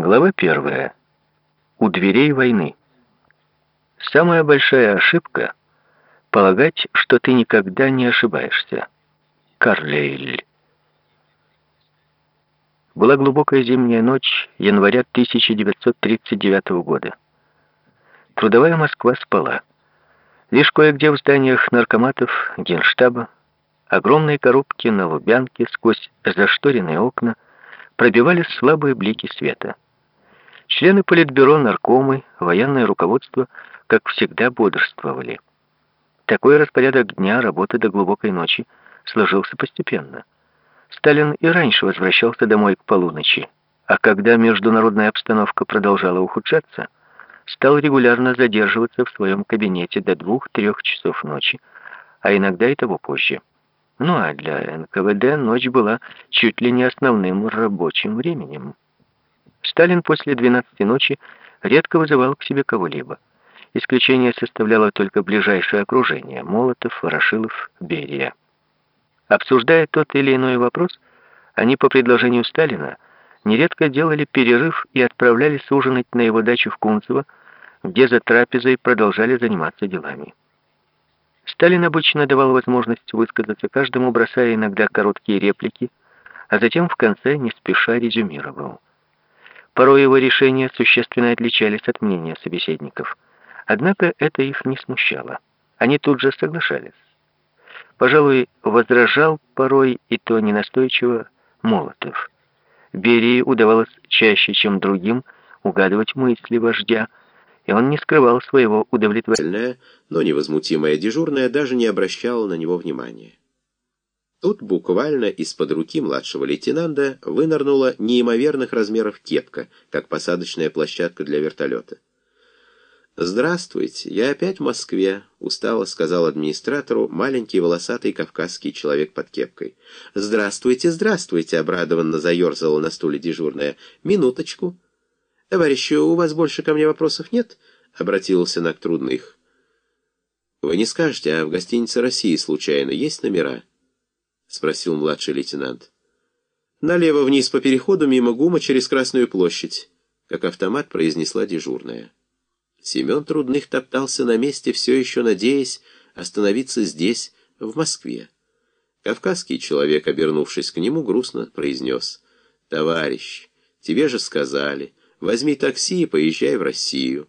Глава 1. У дверей войны. Самая большая ошибка — полагать, что ты никогда не ошибаешься. Карлейль. Была глубокая зимняя ночь января 1939 года. Трудовая Москва спала. Лишь кое-где в зданиях наркоматов, генштаба, огромные коробки на Лубянке сквозь зашторенные окна пробивались слабые блики света. Члены политбюро, наркомы, военное руководство, как всегда, бодрствовали. Такой распорядок дня, работы до глубокой ночи, сложился постепенно. Сталин и раньше возвращался домой к полуночи, а когда международная обстановка продолжала ухудшаться, стал регулярно задерживаться в своем кабинете до 2-3 часов ночи, а иногда и того позже. Ну а для НКВД ночь была чуть ли не основным рабочим временем. Сталин после 12 ночи редко вызывал к себе кого-либо. Исключение составляло только ближайшее окружение — Молотов, Ворошилов, Берия. Обсуждая тот или иной вопрос, они по предложению Сталина нередко делали перерыв и отправлялись ужинать на его дачу в Кунцево, где за трапезой продолжали заниматься делами. Сталин обычно давал возможность высказаться каждому, бросая иногда короткие реплики, а затем в конце не спеша резюмировал. Порой его решения существенно отличались от мнения собеседников. Однако это их не смущало. Они тут же соглашались. Пожалуй, возражал порой, и то ненастойчиво, Молотов. Берии удавалось чаще, чем другим, угадывать мысли вождя, и он не скрывал своего удовлетворения. Но невозмутимая дежурная даже не обращала на него внимания. Тут буквально из-под руки младшего лейтенанта вынырнула неимоверных размеров кепка, как посадочная площадка для вертолета. «Здравствуйте, я опять в Москве», — устало сказал администратору маленький волосатый кавказский человек под кепкой. «Здравствуйте, здравствуйте», — обрадованно заерзала на стуле дежурная. «Минуточку». «Товарищи, у вас больше ко мне вопросов нет?» — обратился она к Трудных. «Вы не скажете, а в гостинице «России» случайно есть номера?» — спросил младший лейтенант. «Налево вниз по переходу мимо ГУМа через Красную площадь», — как автомат произнесла дежурная. Семен Трудных топтался на месте, все еще надеясь остановиться здесь, в Москве. Кавказский человек, обернувшись к нему, грустно произнес: «Товарищ, тебе же сказали, возьми такси и поезжай в Россию».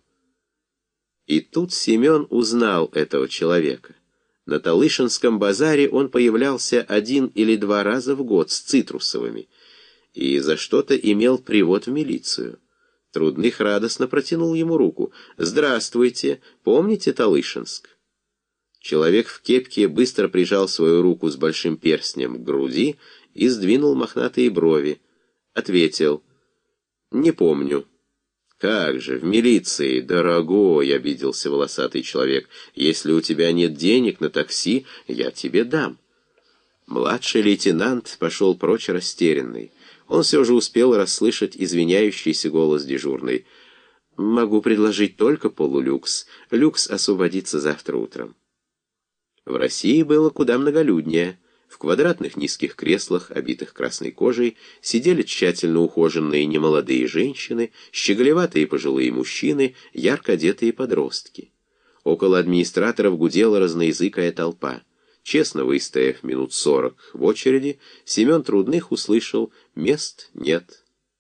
И тут Семен узнал этого человека. На Талышинском базаре он появлялся 1 или 2 раза в год с цитрусовыми и за что-то имел привод в милицию. Трудных радостно протянул ему руку. «Здравствуйте! Помните Талышинск?» Человек в кепке быстро прижал свою руку с большим перстнем к груди и сдвинул мохнатые брови. Ответил: «Не помню». «Как же, в милиции, дорогой!» — обиделся волосатый человек. «Если у тебя нет денег на такси, я тебе дам». Младший лейтенант пошел прочь растерянный. Он все же успел расслышать извиняющийся голос дежурной. «Могу предложить только полулюкс. Люкс освободится завтра утром». В России было куда многолюднее. В квадратных низких креслах, обитых красной кожей, сидели тщательно ухоженные немолодые женщины, щеголеватые пожилые мужчины, ярко одетые подростки. Около администраторов гудела разноязыкая толпа. Честно выстояв минут 40 в очереди, Семен Трудных услышал: «Мест нет».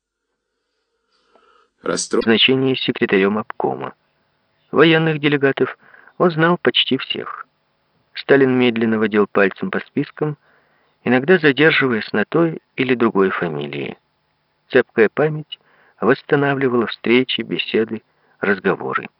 Назначение секретарем обкома. Военных делегатов он знал почти всех. Сталин медленно водил пальцем по спискам, иногда задерживаясь на той или другой фамилии. Цепкая память восстанавливала встречи, беседы, разговоры.